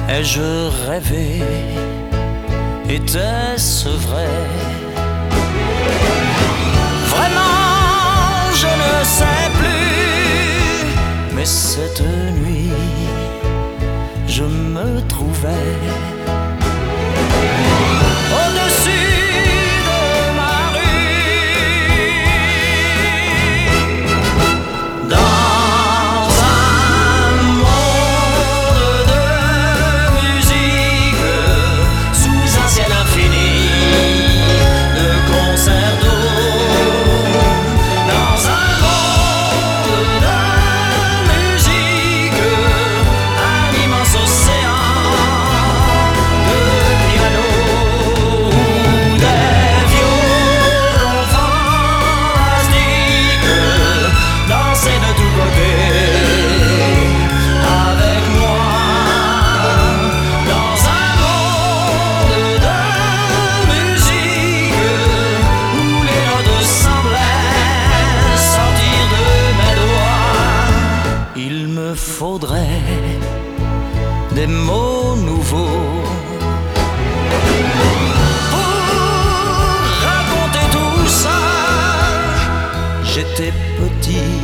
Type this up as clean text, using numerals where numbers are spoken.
Ai-je rêvé? Était-ce vrai? Vraiment, je ne sais plus. Mais cette nuit, je me trouvais au-dessus de ma rue, dans un monde de musique, sous un ciel infini de concerts d'eau, dans un monde de musique, un immense océan de pianos, des violons fantastiques, danser de tous côtés avec moi, dans un monde de musique où les notes semblaient sortir de mes doigts. Il me faudrait des mots nouveaux pour raconter tout ça. J'étais petit,